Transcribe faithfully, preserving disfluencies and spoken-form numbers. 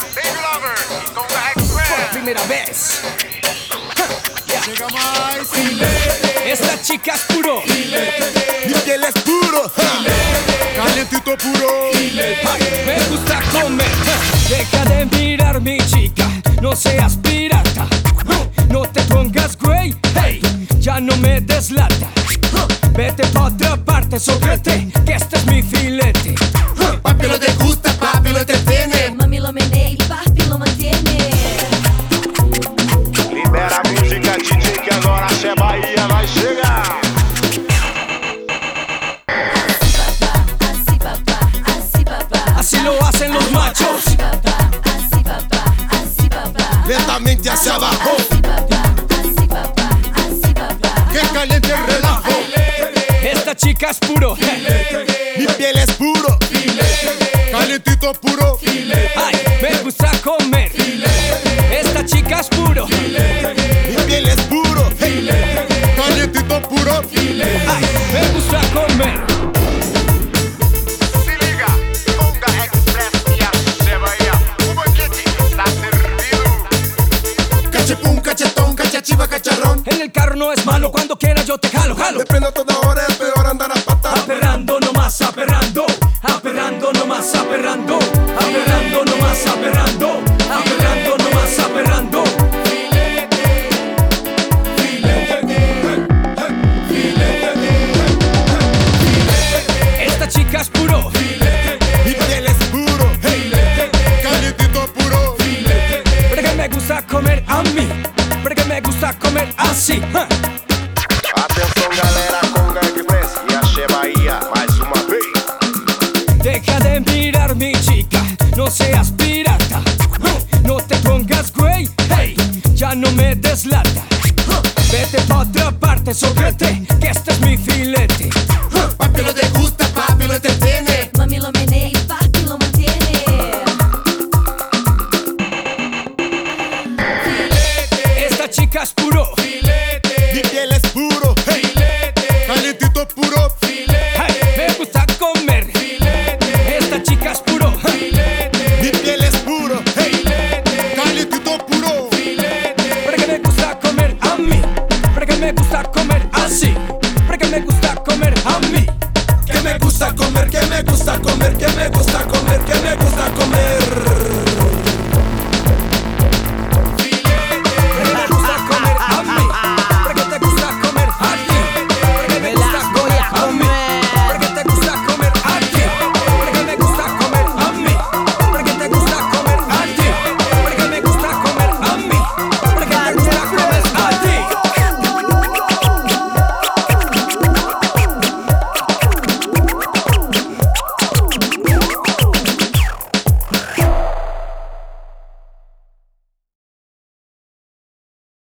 Big Lover y Conga Express. Por primera vez. Llega más filete. Esta chica es puro. Filete. Mi piel es puro. Filete. Calientito puro. Filete. Ay, me gusta comer. Deja de mirar mi chica. No seas pirata. No te pongas güey. Hey, ya no me deslata. Vete pa' otra parte, sóbrete, que este es mi filete. Papi lo te gusta, papi lo entretiene. Mami lo menea y papi lo mantiene. Libera a música, D J, que agora se é Bahia, vai chegar. Así papá, así papá. Así lo hacen los machos. Así papá, así papá, así papá. Lentamente hacia abajo. Así papá, así papá, así papá. Que caliente el relajo. Esta chica es puro. Mi piel es puro. Calientito puro. Ay, me gusta comer. Esta chica es puro. Mi piel es puro. Calientito puro. Ay, me gusta comer. Se liga, Conga Express e a C Bahia. O banquete está servido. Cachepum, cachetón, cachachiva, cacharrón. En el carro no es malo, cuando quieras yo te jalo, jalo. Te prendo a toda hora, es peor andar a pata. Aperrando nomás, aperrando. Aperrando nomás, aperrando. Aperrando nomás, aperrando. Aperrando nomás, aperrando. Esta chica es puro. Mi piel es puro. Calientito puro. Porque me gusta comer a mí. Porque me gusta comer así. huh. Atenção, galera, Conga Express e a C Bahia, mais uma vez. Deja de mirar mi chica, no seas pirata. No te pongas güey, hey, ya no me deslata. Vete pa' otra parte, sóbrete, que este es mi filete. Papi lo te gusta, papi lo entretiene. Mami lo menea y papi lo mantiene. Esta chica es puro. Mi piel es puro. Calientito puro. Hey, me gusta comer. Esta chica es puro. Mi piel es puro. Calientito puro. Porque me gusta comer a mí. Porque me gusta comer así. Porque me gusta comer a mí. Que me gusta comer, que me gusta comer, que me gusta comer, que me gusta comer.